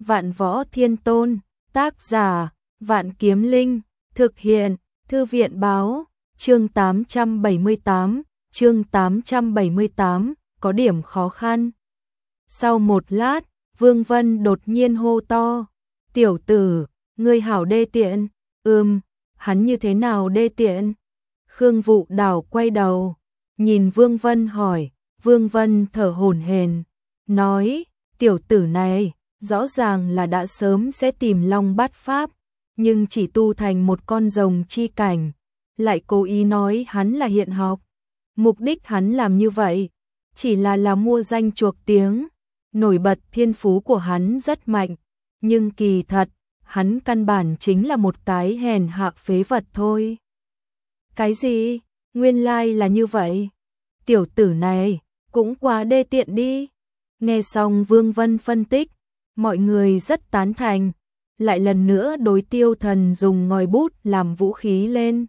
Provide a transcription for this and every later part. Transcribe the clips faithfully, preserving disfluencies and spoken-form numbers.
Vạn Võ Thiên Tôn, tác giả, Vạn Kiếm Linh, thực hiện, Thư viện báo, chương tám trăm bảy mươi tám, chương tám trăm bảy mươi tám, có điểm khó khăn. Sau một lát, Vương Vân đột nhiên hô to, tiểu tử, ngươi hảo đê tiện, ừm, hắn như thế nào đê tiện? Khương Vụ Đào quay đầu, nhìn Vương Vân hỏi, Vương Vân thở hổn hển, nói, tiểu tử này, rõ ràng là đã sớm sẽ tìm Long Bát Pháp, nhưng chỉ tu thành một con rồng chi cảnh, lại cố ý nói hắn là hiện học. Mục đích hắn làm như vậy, chỉ là là mua danh chuộc tiếng, nổi bật thiên phú của hắn rất mạnh, nhưng kỳ thật, hắn căn bản chính là một cái hèn hạ phế vật thôi. Cái gì? Nguyên lai là như vậy. Tiểu tử này, cũng quá đê tiện đi. Nghe xong Vương Vân phân tích, mọi người rất tán thành, lại lần nữa đối Tiêu Thần dùng ngòi bút làm vũ khí lên.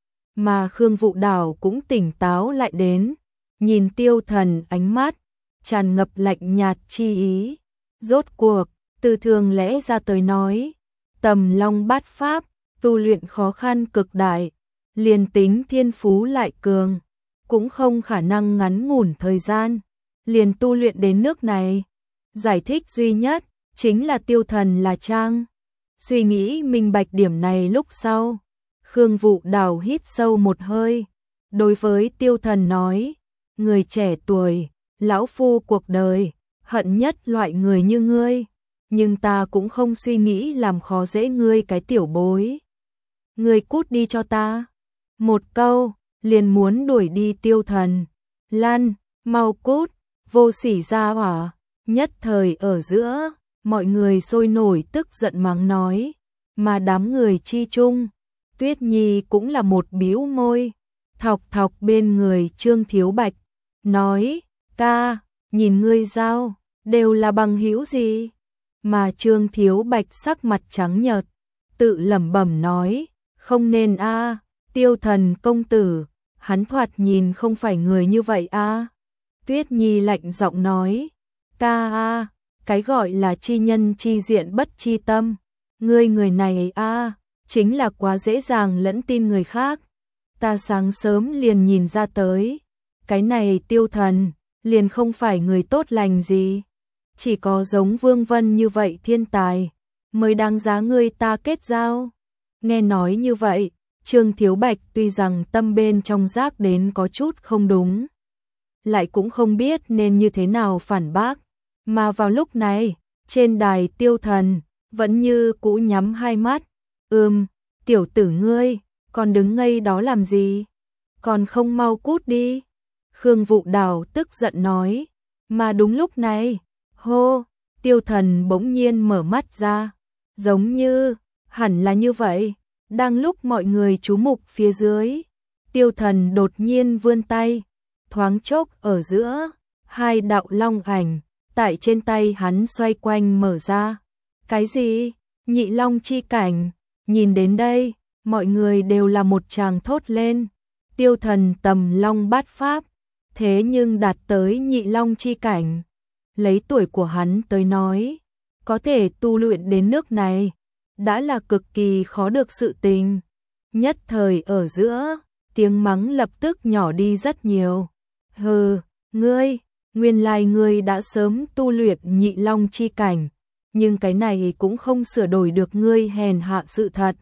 Mà Khương Vụ Đào cũng tỉnh táo lại đến, nhìn Tiêu Thần ánh mắt, tràn ngập lạnh nhạt chi ý. Rốt cuộc, từ thường lẽ ra tới nói, tầm Long Bát Pháp, tu luyện khó khăn cực đại, liền tính thiên phú lại cường, cũng không khả năng ngắn ngủn thời gian, liền tu luyện đến nước này. Giải thích duy nhất, chính là Tiêu Thần là trang. Suy nghĩ minh bạch điểm này lúc sau, Khương Vụ Đào hít sâu một hơi, đối với Tiêu Thần nói, người trẻ tuổi, lão phu cuộc đời, hận nhất loại người như ngươi, nhưng ta cũng không suy nghĩ làm khó dễ ngươi cái tiểu bối. Ngươi cút đi cho ta. Một câu, liền muốn đuổi đi Tiêu Thần. Lan, mau cút, vô sỉ gia hỏa. Nhất thời ở giữa, mọi người sôi nổi tức giận mắng nói, mà đám người chi chung, Tuyết Nhi cũng là một bĩu môi, thọc thọc bên người Trương Thiếu Bạch, nói, ca, nhìn ngươi giao, đều là bằng hữu gì? Mà Trương Thiếu Bạch sắc mặt trắng nhợt, tự lẩm bẩm nói, không nên a, Tiêu Thần công tử, hắn thoạt nhìn không phải người như vậy a. Tuyết Nhi lạnh giọng nói, ca a, cái gọi là chi nhân chi diện bất chi tâm, ngươi người này a, chính là quá dễ dàng lẫn tin người khác. Ta sáng sớm liền nhìn ra tới, cái này Tiêu Thần, liền không phải người tốt lành gì. Chỉ có giống Vương Vân như vậy thiên tài, mới đáng giá ngươi ta kết giao. Nghe nói như vậy, Trương Thiếu Bạch tuy rằng tâm bên trong giác đến có chút không đúng, lại cũng không biết nên như thế nào phản bác. Mà vào lúc này, trên đài Tiêu Thần, vẫn như cũ nhắm hai mắt. Ừm, tiểu tử ngươi, còn đứng ngây đó làm gì? Còn không mau cút đi. Khương Vụ Đào tức giận nói. Mà đúng lúc này, hô, Tiêu Thần bỗng nhiên mở mắt ra. Giống như, hẳn là như vậy. Đang lúc mọi người chú mục phía dưới, Tiêu Thần đột nhiên vươn tay, thoáng chốc ở giữa, hai đạo long ảnh, tại trên tay hắn xoay quanh mở ra. Cái gì? Nhị long chi cảnh. Nhìn đến đây, mọi người đều là một tràng thốt lên. Tiêu Thần tầm Long Bát Pháp, thế nhưng đạt tới nhị long chi cảnh. Lấy tuổi của hắn tới nói, có thể tu luyện đến nước này, đã là cực kỳ khó được sự tình. Nhất thời ở giữa, tiếng mắng lập tức nhỏ đi rất nhiều. Hừ, ngươi, nguyên lai ngươi đã sớm tu luyện nhị long chi cảnh, nhưng cái này cũng không sửa đổi được ngươi hèn hạ sự thật.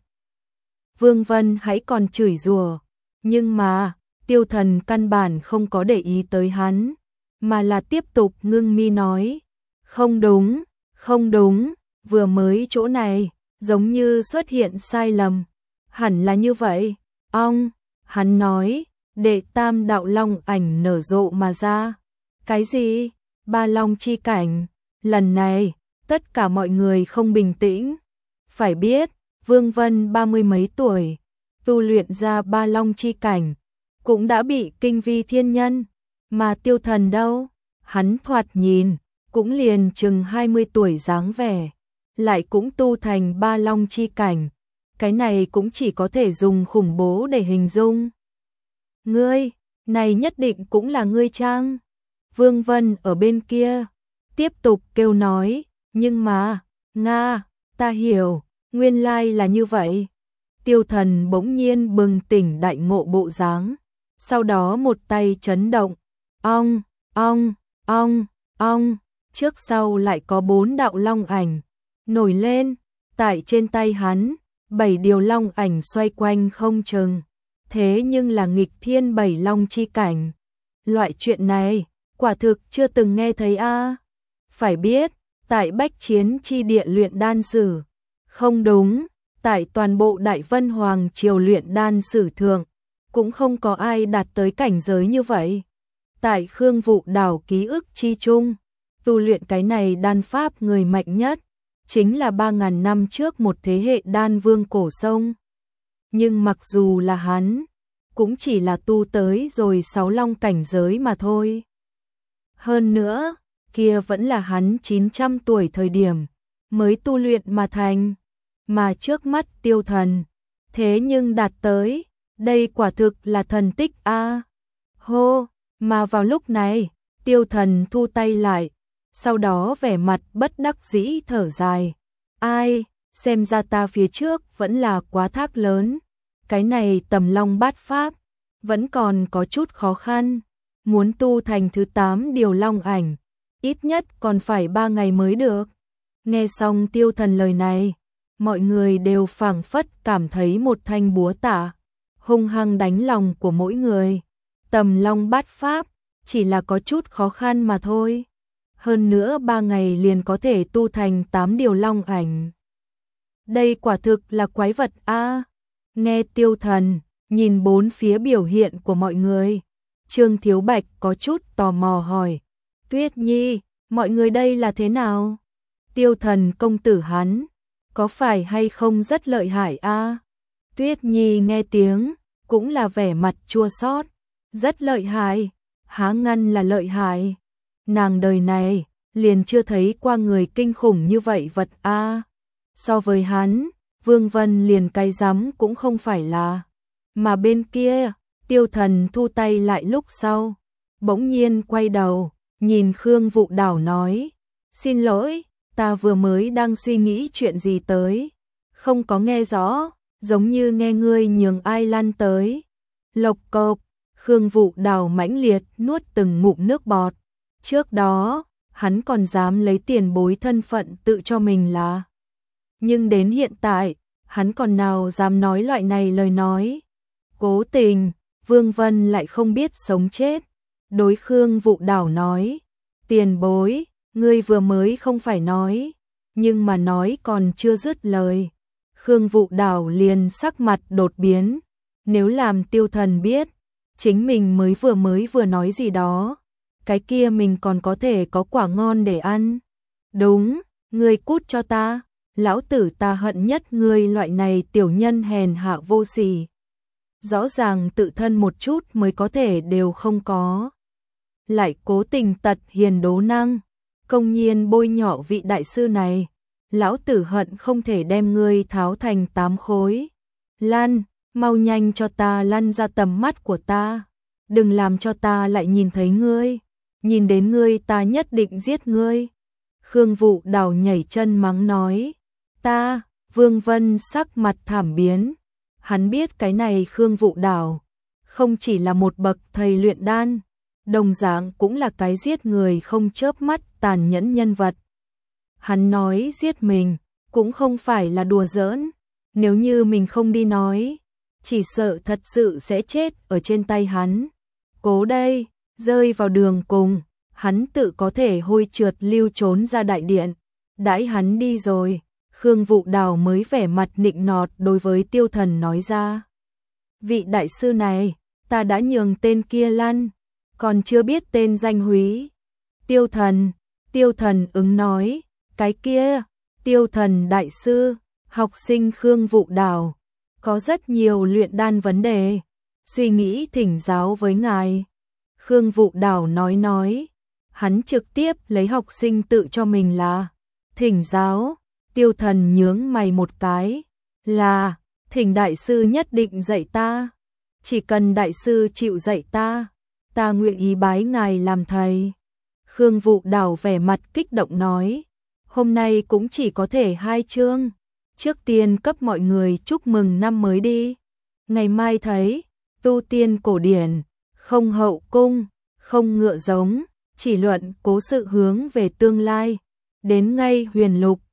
Vương Vân hãy còn chửi rủa, nhưng mà, Tiêu Thần căn bản không có để ý tới hắn, mà là tiếp tục ngưng mi nói, không đúng, không đúng, vừa mới chỗ này, giống như xuất hiện sai lầm, hẳn là như vậy. Ong, hắn nói, đệ tam đạo long ảnh nở rộ mà ra. Cái gì? Ba long chi cảnh. Lần này, tất cả mọi người không bình tĩnh. Phải biết, Vương Vân ba mươi mấy tuổi, tu luyện ra ba long chi cảnh, cũng đã bị kinh vi thiên nhân. Mà Tiêu Thần đâu? Hắn thoạt nhìn, cũng liền chừng hai mươi tuổi dáng vẻ, lại cũng tu thành ba long chi cảnh. Cái này cũng chỉ có thể dùng khủng bố để hình dung. Ngươi, này nhất định cũng là ngươi chăng? Vương Vân ở bên kia, tiếp tục kêu nói, nhưng mà, Nga, ta hiểu, nguyên lai là như vậy. Tiêu Thần bỗng nhiên bừng tỉnh đại ngộ bộ dáng, sau đó một tay chấn động, ong, ong, ong, ong, trước sau lại có bốn đạo long ảnh nổi lên, tại trên tay hắn, bảy điều long ảnh xoay quanh không chừng, thế nhưng là nghịch thiên bảy long chi cảnh. Loại chuyện này, quả thực chưa từng nghe thấy a. À. Phải biết, tại Bách Chiến chi địa luyện đan sử, không đúng, tại toàn bộ Đại Vân Hoàng triều luyện đan sử thượng, cũng không có ai đạt tới cảnh giới như vậy. Tại Khương Vụ Đảo ký ức chi chung, tu luyện cái này đan pháp người mạnh nhất, chính là ba ngàn năm trước một thế hệ đan vương cổ sông. Nhưng mặc dù là hắn, cũng chỉ là tu tới rồi sáu long cảnh giới mà thôi. Hơn nữa, kia vẫn là hắn chín trăm tuổi thời điểm, mới tu luyện mà thành, mà trước mắt Tiêu Thần, thế nhưng đạt tới, đây quả thực là thần tích a. À. Hô, mà vào lúc này, Tiêu Thần thu tay lại, sau đó vẻ mặt bất đắc dĩ thở dài. Ai, xem ra ta phía trước vẫn là quá thác lớn, cái này tầm long bát pháp, vẫn còn có chút khó khăn, muốn tu thành thứ tám điều long ảnh, ít nhất còn phải ba ngày mới được. Nghe xong Tiêu Thần lời này, mọi người đều phảng phất cảm thấy một thanh búa tạ, hung hăng đánh lòng của mỗi người. Tầm long bát pháp, chỉ là có chút khó khăn mà thôi. Hơn nữa ba ngày liền có thể tu thành tám điều long ảnh. Đây quả thực là quái vật a. À. Nghe Tiêu Thần, nhìn bốn phía biểu hiện của mọi người, Trương Thiếu Bạch có chút tò mò hỏi, Tuyết Nhi, mọi người đây là thế nào? Tiêu Thần công tử hắn, có phải hay không rất lợi hại a? À? Tuyết Nhi nghe tiếng, cũng là vẻ mặt chua xót, rất lợi hại, há ngăn là lợi hại. Nàng đời này, liền chưa thấy qua người kinh khủng như vậy vật a. À. So với hắn, Vương Vân liền cái rắm cũng không phải là. Mà bên kia, Tiêu Thần thu tay lại lúc sau, bỗng nhiên quay đầu, nhìn Khương Vụ Đảo nói, xin lỗi, ta vừa mới đang suy nghĩ chuyện gì tới, không có nghe rõ, giống như nghe ngươi nhường ai lăn tới. Lộc cộc, Khương Vụ Đảo mãnh liệt nuốt từng ngụm nước bọt, trước đó, hắn còn dám lấy tiền bối thân phận tự cho mình là. Nhưng đến hiện tại, hắn còn nào dám nói loại này lời nói. Cố tình, Vương Vân lại không biết sống chết. Đối Khương Vụ Đảo nói, tiền bối, ngươi vừa mới không phải nói, nhưng mà nói còn chưa dứt lời. Khương Vụ Đảo liền sắc mặt đột biến, nếu làm Tiêu Thần biết, chính mình mới vừa mới vừa nói gì đó, cái kia mình còn có thể có quả ngon để ăn. Đúng, ngươi cút cho ta, lão tử ta hận nhất ngươi loại này tiểu nhân hèn hạ vô sỉ. Rõ ràng tự thân một chút mới có thể đều không có. Lại cố tình tật hiền đố năng, công nhiên bôi nhọ vị đại sư này. Lão tử hận không thể đem ngươi tháo thành tám khối. Lăn, mau nhanh cho ta lăn ra tầm mắt của ta. Đừng làm cho ta lại nhìn thấy ngươi. Nhìn đến ngươi ta nhất định giết ngươi. Khương Vụ Đảo nhảy chân mắng nói. Ta, Vương Vân sắc mặt thảm biến. Hắn biết cái này Khương Vụ Đảo không chỉ là một bậc thầy luyện đan, đồng dạng cũng là cái giết người không chớp mắt tàn nhẫn nhân vật. Hắn nói giết mình cũng không phải là đùa giỡn, nếu như mình không đi nói, chỉ sợ thật sự sẽ chết ở trên tay hắn. Cố đây, rơi vào đường cùng, hắn tự có thể hôi trượt lưu trốn ra đại điện. Đãi hắn đi rồi, Khương Vụ Đảo mới vẻ mặt nịnh nọt đối với Tiêu Thần nói ra. Vị đại sư này, ta đã nhường tên kia lăn, còn chưa biết tên danh húy. Tiêu Thần, Tiêu Thần ứng nói, cái kia, Tiêu Thần đại sư, học sinh Khương Vụ Đảo, có rất nhiều luyện đan vấn đề, suy nghĩ thỉnh giáo với ngài. Khương Vụ Đảo nói nói, hắn trực tiếp lấy học sinh tự cho mình là thỉnh giáo. Tiêu Thần nhướng mày một cái, là, thỉnh đại sư nhất định dạy ta, chỉ cần đại sư chịu dạy ta, ta nguyện ý bái ngài làm thầy. Khương Vụ Đảo vẻ mặt kích động nói, hôm nay cũng chỉ có thể hai chương. Trước tiên cấp mọi người chúc mừng năm mới đi. Ngày mai thấy, tu tiên cổ điển, không hậu cung, không ngựa giống, chỉ luận cố sự hướng về tương lai. Đến ngay huyền lục,